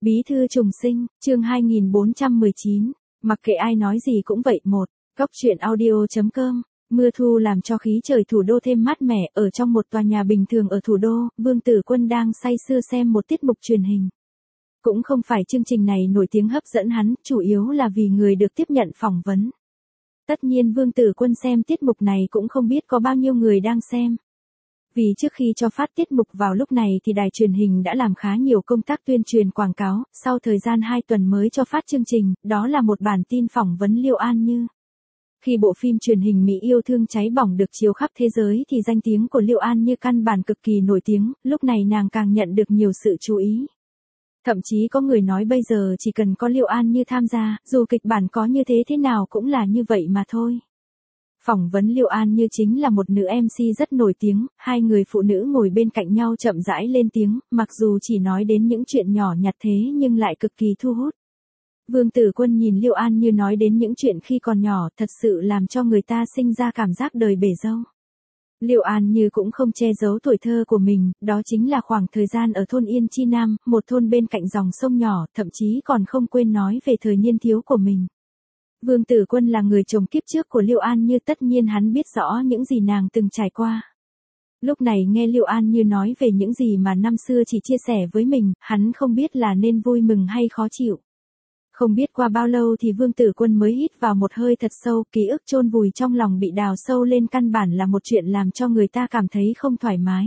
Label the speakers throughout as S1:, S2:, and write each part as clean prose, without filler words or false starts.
S1: Bí thư trùng sinh, chương 2419, mặc kệ ai nói gì cũng vậy. Góc truyện audio.com. Mưa thu làm cho khí trời thủ đô thêm mát mẻ. Ở trong một tòa nhà bình thường ở thủ đô, Vương Tử Quân đang say sưa xem một tiết mục truyền hình. Cũng không phải chương trình này nổi tiếng hấp dẫn hắn, chủ yếu là vì người được tiếp nhận phỏng vấn. Tất nhiên Vương Tử Quân xem tiết mục này cũng không biết có bao nhiêu người đang xem. Vì trước khi cho phát tiết mục vào lúc này thì đài truyền hình đã làm khá nhiều công tác tuyên truyền quảng cáo, sau thời gian 2 tuần mới cho phát chương trình, đó là một bản tin phỏng vấn Liêu An Như. Khi bộ phim truyền hình Mỹ Yêu Thương Cháy Bỏng được chiếu khắp thế giới thì danh tiếng của Liêu An Như căn bản cực kỳ nổi tiếng, lúc này nàng càng nhận được nhiều sự chú ý. Thậm chí có người nói bây giờ chỉ cần có Liêu An Như tham gia, dù kịch bản có như thế nào cũng là như vậy mà thôi. Phỏng vấn Liêu An Như chính là một nữ MC rất nổi tiếng, hai người phụ nữ ngồi bên cạnh nhau chậm rãi lên tiếng, mặc dù chỉ nói đến những chuyện nhỏ nhặt thế nhưng lại cực kỳ thu hút. Vương Tử Quân nhìn Liêu An Như nói đến những chuyện khi còn nhỏ, thật sự làm cho người ta sinh ra cảm giác đời bể dâu. Liêu An Như cũng không che giấu tuổi thơ của mình, đó chính là khoảng thời gian ở thôn Yên Chi Nam, một thôn bên cạnh dòng sông nhỏ, thậm chí còn không quên nói về thời niên thiếu của mình. Vương Tử Quân là người chồng kiếp trước của Liêu An Như, tất nhiên hắn biết rõ những gì nàng từng trải qua. Lúc này nghe Liêu An Như nói về những gì mà năm xưa chỉ chia sẻ với mình, hắn không biết là nên vui mừng hay khó chịu. Không biết qua bao lâu thì Vương Tử Quân mới hít vào một hơi thật sâu, ký ức chôn vùi trong lòng bị đào sâu lên căn bản là một chuyện làm cho người ta cảm thấy không thoải mái.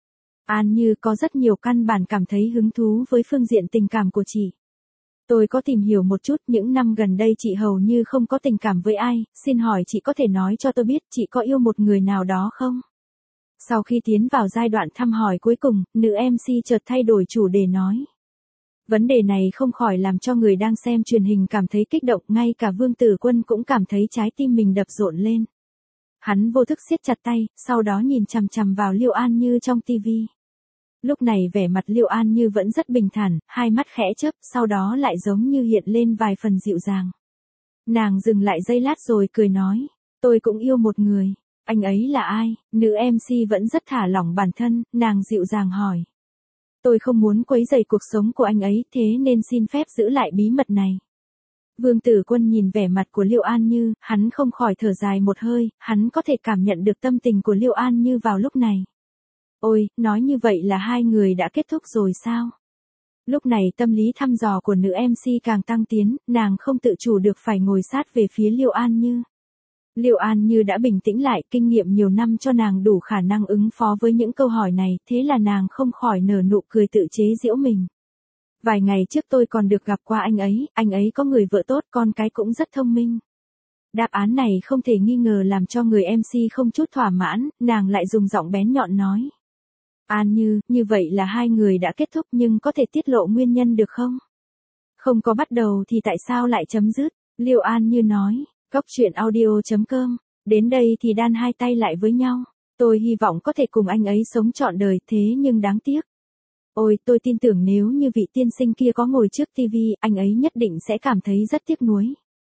S1: An Như có rất nhiều căn bản cảm thấy hứng thú với phương diện tình cảm của chị. Tôi có tìm hiểu một chút, những năm gần đây chị hầu như không có tình cảm với ai, xin hỏi chị có thể nói cho tôi biết chị có yêu một người nào đó không? Sau khi tiến vào giai đoạn thăm hỏi cuối cùng, nữ MC chợt thay đổi chủ đề nói. Vấn đề này không khỏi làm cho người đang xem truyền hình cảm thấy kích động, ngay cả Vương Tử Quân cũng cảm thấy trái tim mình đập rộn lên. Hắn vô thức siết chặt tay, sau đó nhìn chằm chằm vào Liêu An Như trong tivi. Lúc này vẻ mặt Liêu An Như vẫn rất bình thản, hai mắt khẽ chớp, sau đó lại giống như hiện lên vài phần dịu dàng. Nàng dừng lại giây lát rồi cười nói, tôi cũng yêu một người, anh ấy là ai? Nữ MC vẫn rất thả lỏng bản thân, nàng dịu dàng hỏi. Tôi không muốn quấy rầy cuộc sống của anh ấy, thế nên xin phép giữ lại bí mật này. Vương Tử Quân nhìn vẻ mặt của Liêu An Như, hắn không khỏi thở dài một hơi, hắn có thể cảm nhận được tâm tình của Liêu An Như vào lúc này. Ôi, nói như vậy là hai người đã kết thúc rồi sao? Lúc này tâm lý thăm dò của nữ MC càng tăng tiến, nàng không tự chủ được phải ngồi sát về phía Liêu An Như. Liêu An Như đã bình tĩnh lại, kinh nghiệm nhiều năm cho nàng đủ khả năng ứng phó với những câu hỏi này, thế là nàng không khỏi nở nụ cười tự chế giễu mình. Vài ngày trước tôi còn được gặp qua anh ấy có người vợ tốt, con cái cũng rất thông minh. Đáp án này không thể nghi ngờ làm cho người MC không chút thỏa mãn, nàng lại dùng giọng bén nhọn nói. An như vậy là hai người đã kết thúc nhưng có thể tiết lộ nguyên nhân được không? Không có bắt đầu thì tại sao lại chấm dứt? Liêu An Như nói, góc truyện audio.com, đến đây thì đan hai tay lại với nhau. Tôi hy vọng có thể cùng anh ấy sống trọn đời, thế nhưng đáng tiếc. Ôi, tôi tin tưởng nếu như vị tiên sinh kia có ngồi trước TV, anh ấy nhất định sẽ cảm thấy rất tiếc nuối.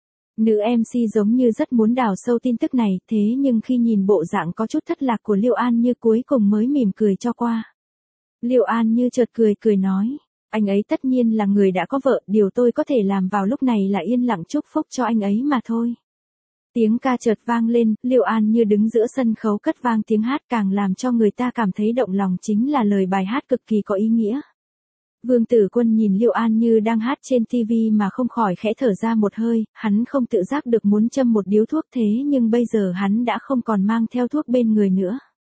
S1: Nữ MC giống như rất muốn đào sâu tin tức này, thế nhưng khi nhìn bộ dạng có chút thất lạc của Liêu An Như cuối cùng mới mỉm cười cho qua. Liêu An Như chợt cười nói, anh ấy tất nhiên là người đã có vợ, điều tôi có thể làm vào lúc này là yên lặng chúc phúc cho anh ấy mà thôi. Tiếng ca chợt vang lên, Liêu An Như đứng giữa sân khấu cất vang tiếng hát, càng làm cho người ta cảm thấy động lòng chính là lời bài hát cực kỳ có ý nghĩa. Vương Tử Quân nhìn Liêu An Như đang hát trên TV mà không khỏi khẽ thở ra một hơi, hắn không tự giác được muốn châm một điếu thuốc, thế nhưng bây giờ hắn đã không còn mang theo thuốc bên người nữa.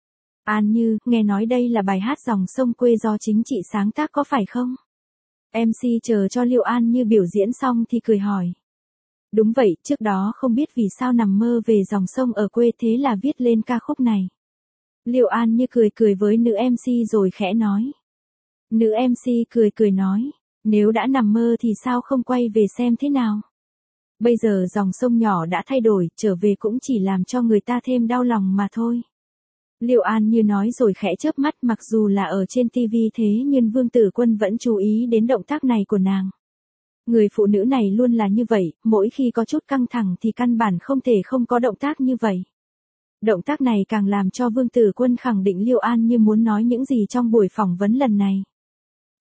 S1: An Như, nghe nói đây là bài hát Dòng Sông Quê do chính chị sáng tác có phải không? MC chờ cho Liêu An Như biểu diễn xong thì cười hỏi. Đúng vậy, trước đó không biết vì sao nằm mơ về dòng sông ở quê thế là viết lên ca khúc này. Liêu An Như cười với nữ MC rồi khẽ nói. Nữ MC cười nói, nếu đã nằm mơ thì sao không quay về xem thế nào? Bây giờ dòng sông nhỏ đã thay đổi, trở về cũng chỉ làm cho người ta thêm đau lòng mà thôi. Liêu An Như nói rồi khẽ chớp mắt, mặc dù là ở trên TV thế nhưng Vương Tử Quân vẫn chú ý đến động tác này của nàng. Người phụ nữ này luôn là như vậy, mỗi khi có chút căng thẳng thì căn bản không thể không có động tác như vậy. Động tác này càng làm cho Vương Tử Quân khẳng định Liêu An Như muốn nói những gì trong buổi phỏng vấn lần này.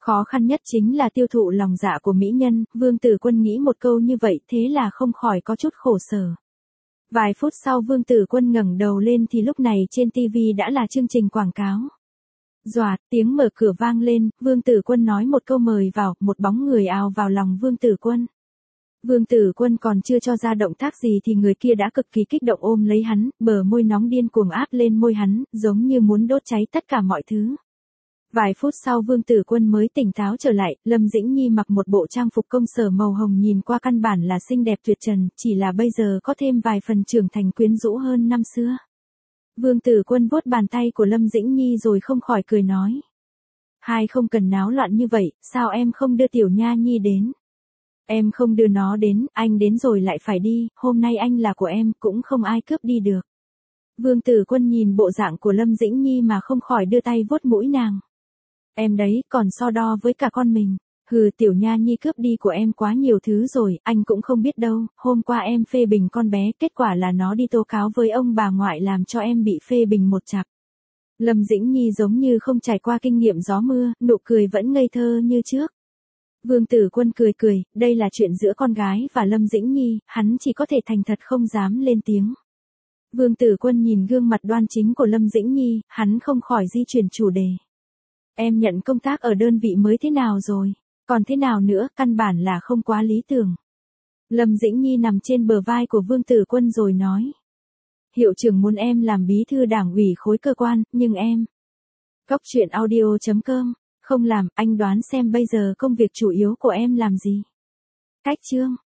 S1: Khó khăn nhất chính là tiêu thụ lòng dạ của mỹ nhân, Vương Tử Quân nghĩ một câu như vậy thế là không khỏi có chút khổ sở. Vài phút sau Vương Tử Quân ngẩng đầu lên thì lúc này trên TV đã là chương trình quảng cáo. Doạt, tiếng mở cửa vang lên, Vương Tử Quân nói một câu mời vào, một bóng người ào vào lòng Vương Tử Quân. Vương Tử Quân còn chưa cho ra động tác gì thì người kia đã cực kỳ kích động ôm lấy hắn, bờ môi nóng điên cuồng áp lên môi hắn, giống như muốn đốt cháy tất cả mọi thứ. Vài phút sau Vương Tử Quân mới tỉnh táo trở lại, Lâm Dĩnh Nhi mặc một bộ trang phục công sở màu hồng nhìn qua căn bản là xinh đẹp tuyệt trần, chỉ là bây giờ có thêm vài phần trưởng thành quyến rũ hơn năm xưa. Vương Tử Quân vuốt bàn tay của Lâm Dĩnh Nhi rồi không khỏi cười nói. Hai không cần náo loạn như vậy, sao em không đưa Tiểu Nha Nhi đến? Em không đưa nó đến, anh đến rồi lại phải đi, hôm nay anh là của em, cũng không ai cướp đi được. Vương Tử Quân nhìn bộ dạng của Lâm Dĩnh Nhi mà không khỏi đưa tay vuốt mũi nàng. Em đấy, còn so đo với cả con mình. Hừ, Tiểu Nha Nhi cướp đi của em quá nhiều thứ rồi, anh cũng không biết đâu, hôm qua em phê bình con bé, kết quả là nó đi tố cáo với ông bà ngoại làm cho em bị phê bình một chặp. Lâm Dĩnh Nhi giống như không trải qua kinh nghiệm gió mưa, nụ cười vẫn ngây thơ như trước. Vương Tử Quân cười cười, đây là chuyện giữa con gái và Lâm Dĩnh Nhi, hắn chỉ có thể thành thật không dám lên tiếng. Vương Tử Quân nhìn gương mặt đoan chính của Lâm Dĩnh Nhi, hắn không khỏi di chuyển chủ đề. Em nhận công tác ở đơn vị mới thế nào rồi? Còn thế nào nữa, căn bản là không quá lý tưởng. Lâm Dĩnh Nhi nằm trên bờ vai của Vương Tử Quân rồi nói. Hiệu trưởng muốn em làm bí thư đảng ủy khối cơ quan, nhưng em. Cóc truyện audio.com, không làm, anh đoán xem bây giờ công việc chủ yếu của em làm gì? Cách chương.